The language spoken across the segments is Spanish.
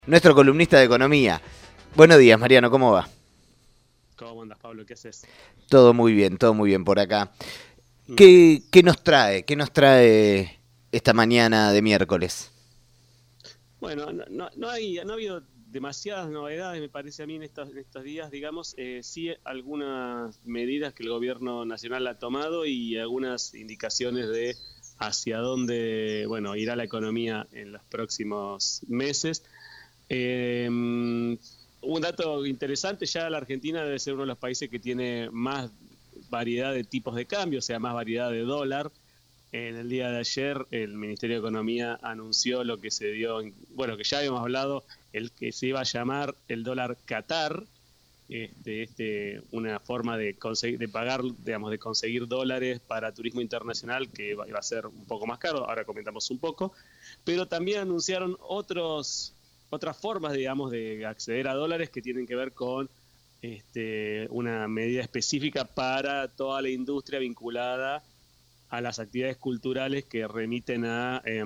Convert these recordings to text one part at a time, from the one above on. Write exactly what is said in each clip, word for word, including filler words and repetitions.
nuestro columnista de economía. Buenos días, Mariano, ¿cómo va? ¿Cómo andas, Pablo? ¿Qué haces? Todo muy bien, todo muy bien por acá. ¿Qué, qué nos trae? ¿Qué nos trae esta mañana de miércoles? Bueno, no, no, no, hay, no ha habido demasiadas novedades, me parece a mí, en estos, en estos días, digamos. Eh, sí, algunas medidas que el gobierno nacional ha tomado y algunas indicaciones de hacia dónde, bueno, irá la economía en los próximos meses. Eh, un dato interesante, ya la Argentina debe ser uno de los países que tiene más variedad de tipos de cambio, o sea, más variedad de dólar. En el día de ayer el Ministerio de Economía anunció lo que se dio, en, bueno, que ya habíamos hablado, el que se iba a llamar el dólar Qatar, este, este, una forma de conseguir, de pagar, digamos, de conseguir dólares para turismo internacional que va, iba a ser un poco más caro, ahora comentamos un poco, pero también anunciaron otros, otras formas, digamos, de acceder a dólares que tienen que ver con este, una medida específica para toda la industria vinculada a las actividades culturales que remiten a eh,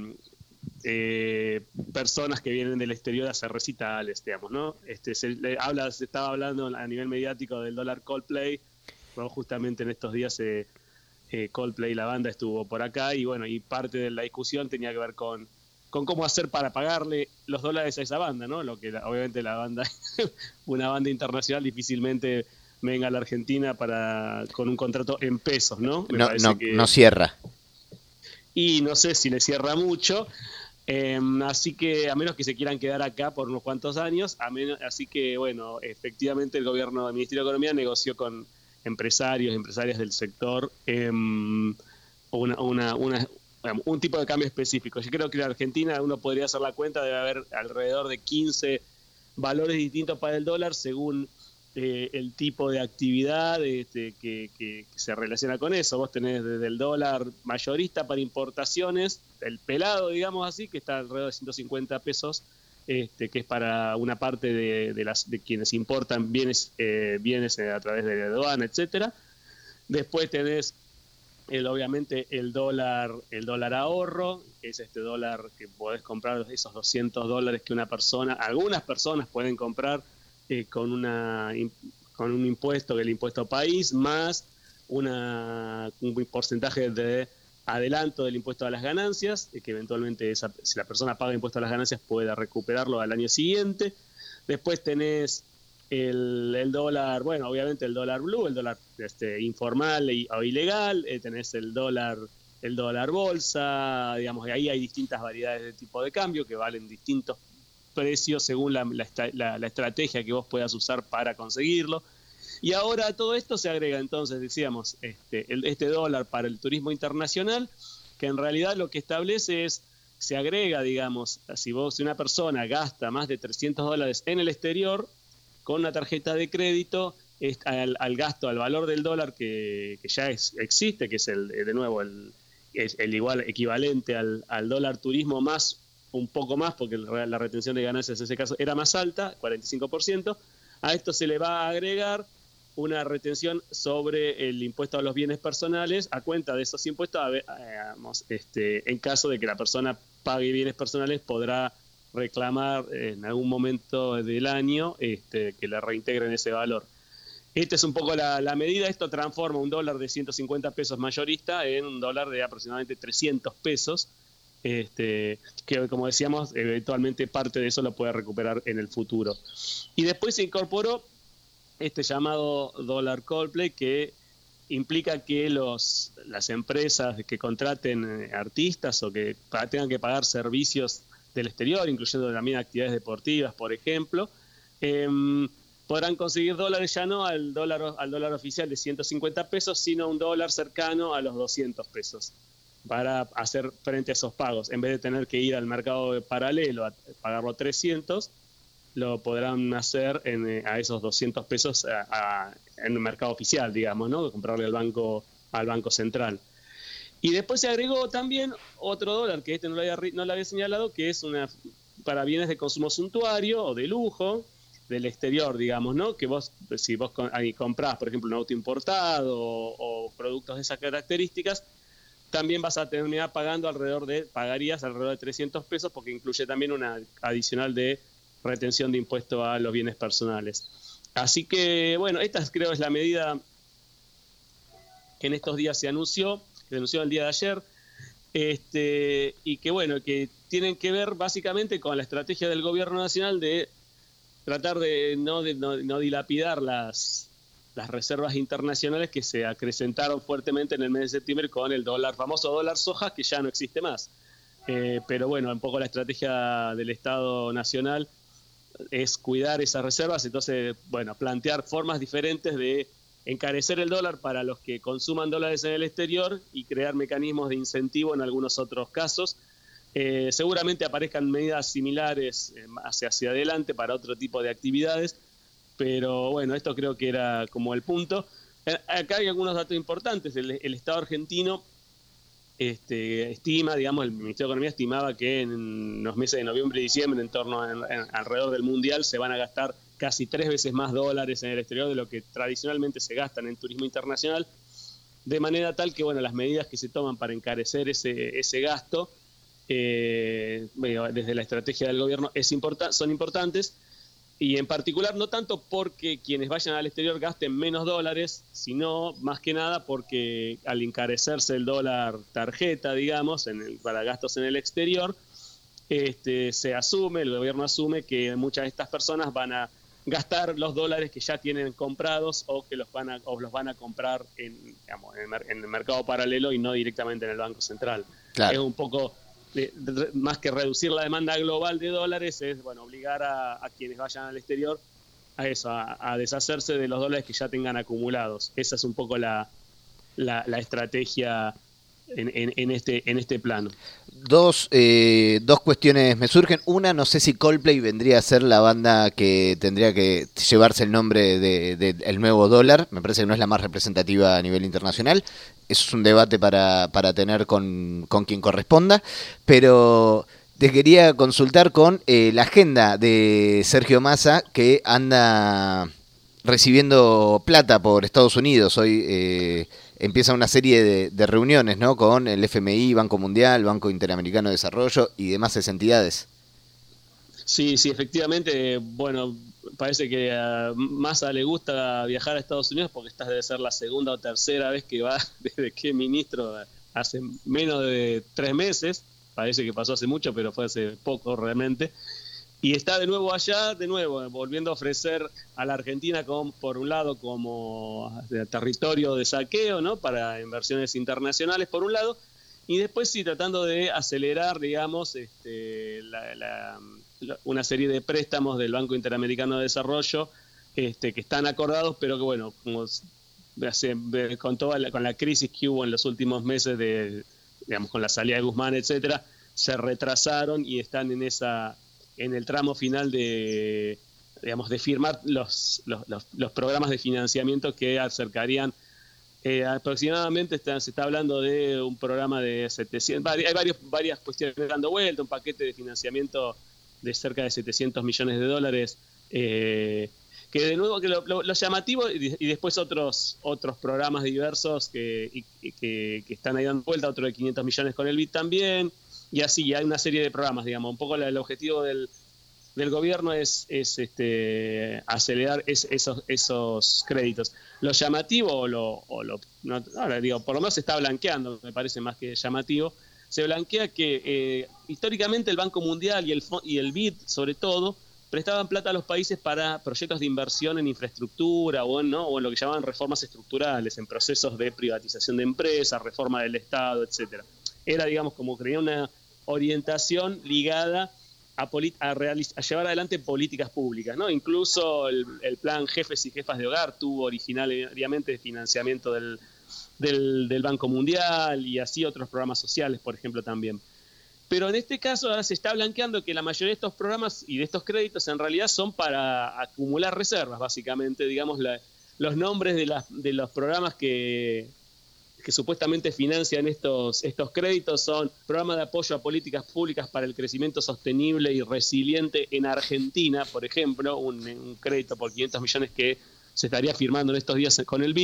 eh, personas que vienen del exterior a hacer recitales, digamos, ¿no? Este, se, le habla, se estaba hablando a nivel mediático del dólar Coldplay, pero justamente en estos días eh, eh, Coldplay, la banda, estuvo por acá y bueno, y parte de la discusión tenía que ver con, con cómo hacer para pagarle los dólares a esa banda, ¿no? Lo que la, obviamente la banda, una banda internacional difícilmente venga a la Argentina para con un contrato en pesos, ¿no? Me No, parece no, que no cierra. y no sé si le cierra mucho, eh, así que a menos que se quieran quedar acá por unos cuantos años, a menos, así que bueno, efectivamente el gobierno del Ministerio de Economía negoció con empresarios, empresarias del sector eh, una, una, una, un tipo de cambio específico. Yo creo que en Argentina uno podría hacer la cuenta, debe haber alrededor de quince valores distintos para el dólar según Eh, el tipo de actividad este, que, que, que se relaciona con eso. Vos tenés desde el dólar mayorista para importaciones, el pelado, digamos así, que está alrededor de ciento cincuenta pesos, este, que es para una parte de, de, las, de quienes importan bienes, eh, bienes a través de la aduana, etcétera. Después tenés el, obviamente el dólar, el dólar ahorro, que es este dólar que podés comprar, esos doscientos dólares que una persona, algunas personas pueden comprar Eh, con, una, con un impuesto, que el impuesto país, más una, un porcentaje de adelanto del impuesto a las ganancias, eh, que eventualmente esa, si la persona paga impuesto a las ganancias pueda recuperarlo al año siguiente. Después tenés el, el dólar, bueno, obviamente el dólar blue, el dólar este, informal y, o ilegal, eh, tenés el dólar, el dólar bolsa, digamos, y ahí hay distintas variedades de tipo de cambio que valen distintos precios según la, la, la estrategia que vos puedas usar para conseguirlo. Y ahora a todo esto se agrega entonces, decíamos, este, el, este dólar para el turismo internacional, que en realidad lo que establece es, se agrega, digamos, si vos, si una persona gasta más de trescientos dólares en el exterior, con una tarjeta de crédito, es, al, al gasto, al valor del dólar que, que ya es, existe, que es el, de nuevo, el, es el igual equivalente al, al dólar turismo más un poco más, porque la retención de ganancias en ese caso era más alta, cuarenta y cinco por ciento, a esto se le va a agregar una retención sobre el impuesto a los bienes personales a cuenta de esos impuestos, a ver, digamos, este, en caso de que la persona pague bienes personales, podrá reclamar en algún momento del año este, que le reintegren ese valor. Esta es un poco la, la medida. Esto transforma un dólar de ciento cincuenta pesos mayorista en un dólar de aproximadamente trescientos pesos, Este, que como decíamos, eventualmente parte de eso lo puede recuperar en el futuro. Y después se incorporó este llamado dólar Coldplay, que implica que los, las empresas que contraten artistas o que tengan que pagar servicios del exterior, incluyendo también actividades deportivas, por ejemplo, eh, podrán conseguir dólares ya no al dólar, al dólar oficial de ciento cincuenta pesos, sino un dólar cercano a los doscientos pesos. Para hacer frente a esos pagos. En vez de tener que ir al mercado paralelo a pagarlo trescientos, lo podrán hacer en, a esos doscientos pesos a, a, en el mercado oficial, digamos, ¿no? Comprarle al banco, al banco central. Y después se agregó también otro dólar, que este no lo había, no lo había señalado, que es una para bienes de consumo suntuario o de lujo, del exterior, digamos, ¿no? Que vos, si vos ahí comprás, por ejemplo, un auto importado o, o productos de esas características, también vas a terminar pagando alrededor de, pagarías alrededor de trescientos pesos, porque incluye también una adicional de retención de impuesto a los bienes personales. Así que, bueno, esta creo es la medida que en estos días se anunció, que se anunció el día de ayer, este, y que, bueno, que tienen que ver básicamente con la estrategia del gobierno nacional de tratar de no, de, no, no dilapidar las, las reservas internacionales que se acrecentaron fuertemente en el mes de septiembre con el dólar, famoso dólar soja, que ya no existe más. Eh, pero bueno, un poco la estrategia del Estado Nacional es cuidar esas reservas, entonces, bueno, plantear formas diferentes de encarecer el dólar para los que consuman dólares en el exterior y crear mecanismos de incentivo en algunos otros casos. Eh, seguramente aparezcan medidas similares eh, hacia, hacia adelante para otro tipo de actividades, pero bueno, esto creo que era como el punto. Eh, acá hay algunos datos importantes. El, el Estado argentino este, estima, digamos, el Ministerio de Economía estimaba que en los meses de noviembre y diciembre, en torno a, en, alrededor del Mundial, se van a gastar casi tres veces más dólares en el exterior de lo que tradicionalmente se gastan en turismo internacional, de manera tal que, bueno, las medidas que se toman para encarecer ese, ese gasto, eh, bueno, desde la estrategia del gobierno, es importa- son importantes, y en particular no tanto porque quienes vayan al exterior gasten menos dólares, sino más que nada porque al encarecerse el dólar tarjeta, digamos, en el, para gastos en el exterior, este, se asume, el gobierno asume que muchas de estas personas van a gastar los dólares que ya tienen comprados o que los van a, o los van a comprar en, digamos, en, el, en el mercado paralelo y no directamente en el Banco Central. Claro. Es un poco, de, de, más que reducir la demanda global de dólares, es bueno obligar a, a quienes vayan al exterior a eso, a, a deshacerse de los dólares que ya tengan acumulados. Esa es un poco la, la, la estrategia En, en, en este en este plano. Dos, eh, dos cuestiones me surgen. Una, no sé si Coldplay vendría a ser la banda que tendría que llevarse el nombre de, de, de el nuevo dólar. Me parece que no es la más representativa a nivel internacional. Eso es un debate para, para tener con, con quien corresponda. Pero te quería consultar con eh, la agenda de Sergio Massa, que anda recibiendo plata por Estados Unidos. Hoy eh, empieza una serie de, de reuniones, ¿no?, con el F M I, Banco Mundial, Banco Interamericano de Desarrollo y demás entidades. Sí, sí, efectivamente. Bueno, parece que a Massa le gusta viajar a Estados Unidos porque esta debe ser la segunda o tercera vez que va desde que es ministro, hace menos de tres meses. Parece que pasó hace mucho, pero fue hace poco realmente. Y está de nuevo allá, de nuevo, volviendo a ofrecer a la Argentina, como, por un lado, como territorio de saqueo, ¿no?, para inversiones internacionales, por un lado, y después sí tratando de acelerar, digamos, este, la, la, una serie de préstamos del Banco Interamericano de Desarrollo este, que están acordados, pero que, bueno, como con toda la, con la crisis que hubo en los últimos meses, de, digamos, con la salida de Guzmán, etcétera, se retrasaron y están en esa... en el tramo final de, digamos, de firmar los, los, los, los programas de financiamiento que acercarían eh, aproximadamente, está, se está hablando de un programa de setecientos, hay varios, varias cuestiones dando vuelta, un paquete de financiamiento de cerca de setecientos millones de dólares, eh, que de nuevo, que lo, lo, lo llamativo, y, y después otros otros programas diversos que, y, y que, que están ahí dando vuelta, otro de quinientos millones con el B I D también. Y así, hay una serie de programas, digamos. Un poco el objetivo del, del gobierno es, es este, acelerar es, esos, esos créditos. Lo llamativo, o lo, o lo no, ahora digo, por lo menos se está blanqueando, me parece más que llamativo, se blanquea que eh, históricamente el Banco Mundial y el, y el B I D, sobre todo, prestaban plata a los países para proyectos de inversión en infraestructura o en, ¿no? o en lo que llamaban reformas estructurales, en procesos de privatización de empresas, reforma del Estado, etcétera. Era, digamos, como que tenía una orientación ligada a, a, a llevar adelante políticas públicas, ¿no? Incluso el, el plan Jefes y Jefas de Hogar tuvo originariamente financiamiento del, del, del Banco Mundial y así otros programas sociales, por ejemplo, también. Pero en este caso ahora se está blanqueando que la mayoría de estos programas y de estos créditos en realidad son para acumular reservas, básicamente, digamos, la, los nombres de, las, de los programas que... que supuestamente financian estos, estos créditos son Programa de Apoyo a Políticas Públicas para el Crecimiento Sostenible y Resiliente en Argentina, por ejemplo, un, un crédito por quinientos millones que se estaría firmando en estos días con el B I D,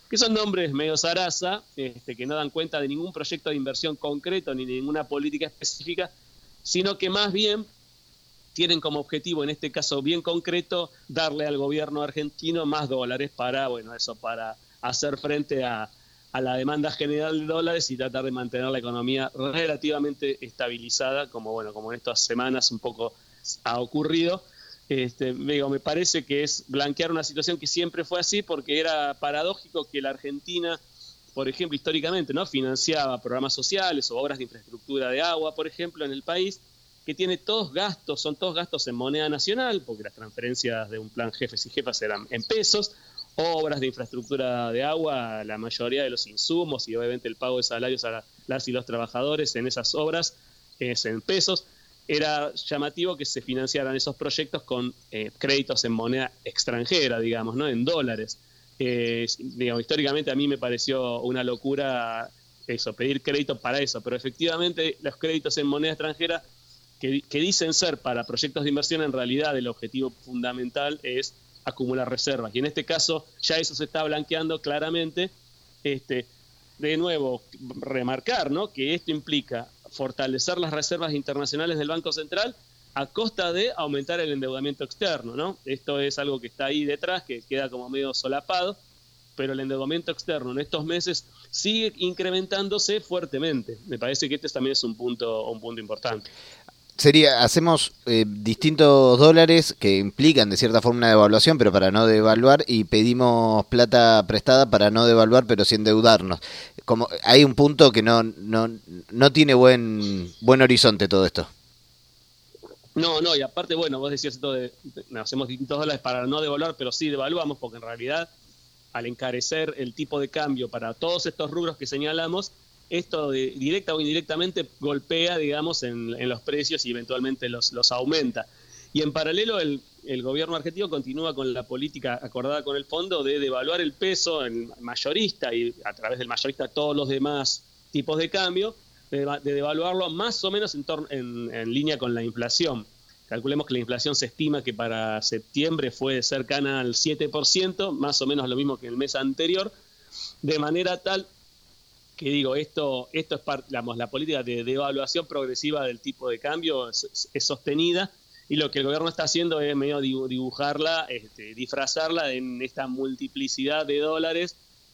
que son nombres medio zaraza, este, que no dan cuenta de ningún proyecto de inversión concreto ni de ninguna política específica, sino que más bien tienen como objetivo, en este caso bien concreto, darle al gobierno argentino más dólares para, bueno, eso, para hacer frente a, a la demanda general de dólares y tratar de mantener la economía relativamente estabilizada, como, bueno, como en estas semanas un poco ha ocurrido. Este, digo, me parece que es blanquear una situación que siempre fue así, porque era paradójico que la Argentina, por ejemplo, históricamente, ¿no?, financiaba programas sociales o obras de infraestructura de agua, por ejemplo, en el país, que tiene todos gastos, son todos gastos en moneda nacional, porque las transferencias de un plan jefes y jefas eran en pesos, obras de infraestructura de agua, la mayoría de los insumos y obviamente el pago de salarios a las y los trabajadores en esas obras es en pesos. Era llamativo que se financiaran esos proyectos con eh, créditos en moneda extranjera, digamos, ¿no?, en dólares. Eh, digamos, históricamente a mí me pareció una locura eso, pedir crédito para eso, pero efectivamente los créditos en moneda extranjera que, que dicen ser para proyectos de inversión, en realidad el objetivo fundamental es acumular reservas. Y en este caso ya eso se está blanqueando claramente. Este, de nuevo, remarcar, ¿no?, que esto implica fortalecer las reservas internacionales del Banco Central a costa de aumentar el endeudamiento externo, ¿no? Esto es algo que está ahí detrás, que queda como medio solapado, pero el endeudamiento externo en estos meses sigue incrementándose fuertemente. Me parece que este también es un punto, un punto importante. Sería, hacemos eh, distintos dólares que implican de cierta forma una devaluación, pero para no devaluar, y pedimos plata prestada para no devaluar, pero sin endeudarnos. Como hay un punto que no no no tiene buen buen horizonte todo esto. No, no, y aparte, bueno, vos decías esto de, de hacemos distintos dólares para no devaluar, pero sí devaluamos, porque en realidad al encarecer el tipo de cambio para todos estos rubros que señalamos, esto de, directa o indirectamente golpea, digamos, en, en los precios y eventualmente los, los aumenta. Y en paralelo el, el gobierno argentino continúa con la política acordada con el fondo de devaluar el peso en mayorista y a través del mayorista todos los demás tipos de cambio, de, de devaluarlo más o menos en, torno, en, en línea con la inflación. Calculemos que la inflación se estima que para septiembre fue cercana al siete por ciento, más o menos lo mismo que el mes anterior, de manera tal que digo, esto esto es parte, digamos, la política de devaluación progresiva del tipo de cambio es, es sostenida, y lo que el gobierno está haciendo es medio dibujarla, este, disfrazarla en esta multiplicidad de dólares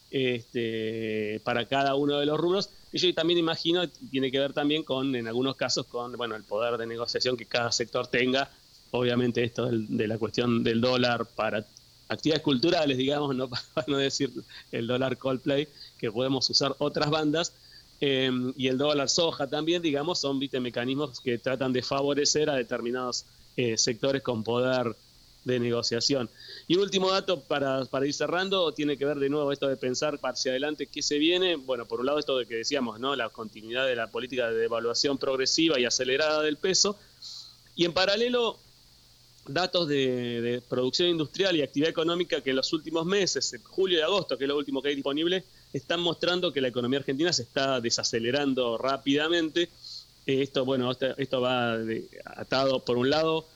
este, para cada uno de los rubros, que yo también imagino tiene que ver también con, en algunos casos, con bueno el poder de negociación que cada sector tenga. Obviamente esto del, de la cuestión del dólar para actividades culturales, digamos, no para no decir el dólar Coldplay, que podemos usar otras bandas, eh, y el dólar soja también, digamos, son ¿viste? mecanismos que tratan de favorecer a determinados eh, sectores con poder de negociación. Y último dato para, para ir cerrando, tiene que ver de nuevo esto de pensar hacia adelante qué se viene. Bueno, por un lado esto de que decíamos, ¿no?, la continuidad de la política de devaluación progresiva y acelerada del peso, y en paralelo datos de, de producción industrial y actividad económica que en los últimos meses, en julio y agosto, que es lo último que hay disponible, están mostrando que la economía argentina se está desacelerando rápidamente. Eh, esto, bueno, esto, esto va de, atado por un lado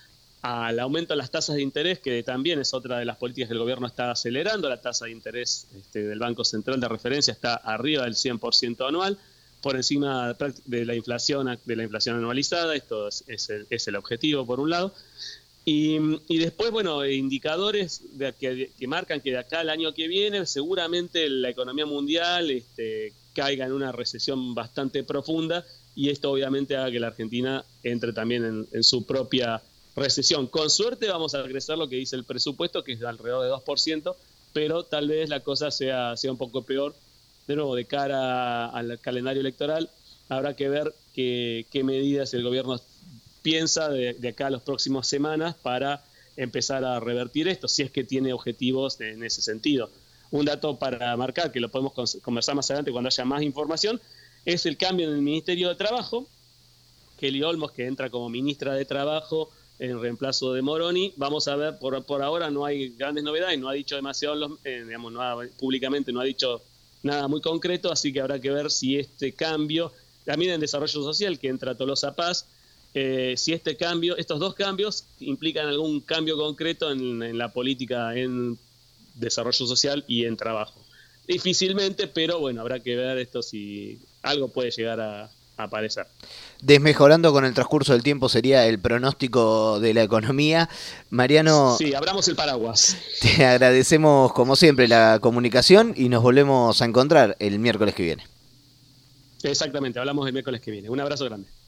al aumento de las tasas de interés, que también es otra de las políticas que el gobierno está acelerando. La tasa de interés este, del Banco Central de referencia está arriba del cien por ciento anual, por encima de la inflación de la inflación anualizada. Esto es, es, el, es el objetivo, por un lado. Y, y después, bueno, indicadores de, que, que marcan que de acá al año que viene seguramente la economía mundial este, caiga en una recesión bastante profunda, y esto obviamente haga que la Argentina entre también en, en su propia recesión. Con suerte vamos a crecer lo que dice el presupuesto, que es de alrededor de dos por ciento, pero tal vez la cosa sea, sea un poco peor. De nuevo, de cara al calendario electoral, habrá que ver qué, qué medidas el gobierno piensa de, de acá a las próximas semanas para empezar a revertir esto, si es que tiene objetivos en ese sentido. Un dato para marcar, que lo podemos conversar más adelante cuando haya más información, es el cambio en el Ministerio de Trabajo. Kelly Olmos, que entra como ministra de Trabajo en reemplazo de Moroni. Vamos a ver, por, por ahora no hay grandes novedades, no ha dicho demasiado, los, eh, digamos, no ha, públicamente no ha dicho nada muy concreto, así que habrá que ver si este cambio, también en Desarrollo Social, que entra Tolosa Paz, eh, si este cambio, estos dos cambios implican algún cambio concreto en, en la política en desarrollo social y en trabajo. difícilmente, pero bueno, habrá que ver esto si algo puede llegar a, a aparecer. Desmejorando con el transcurso del tiempo sería el pronóstico de la economía. Mariano, sí, abramos el paraguas. Te agradecemos como siempre la comunicación y nos volvemos a encontrar el miércoles que viene. Exactamente, hablamos el miércoles que viene. Un abrazo grande.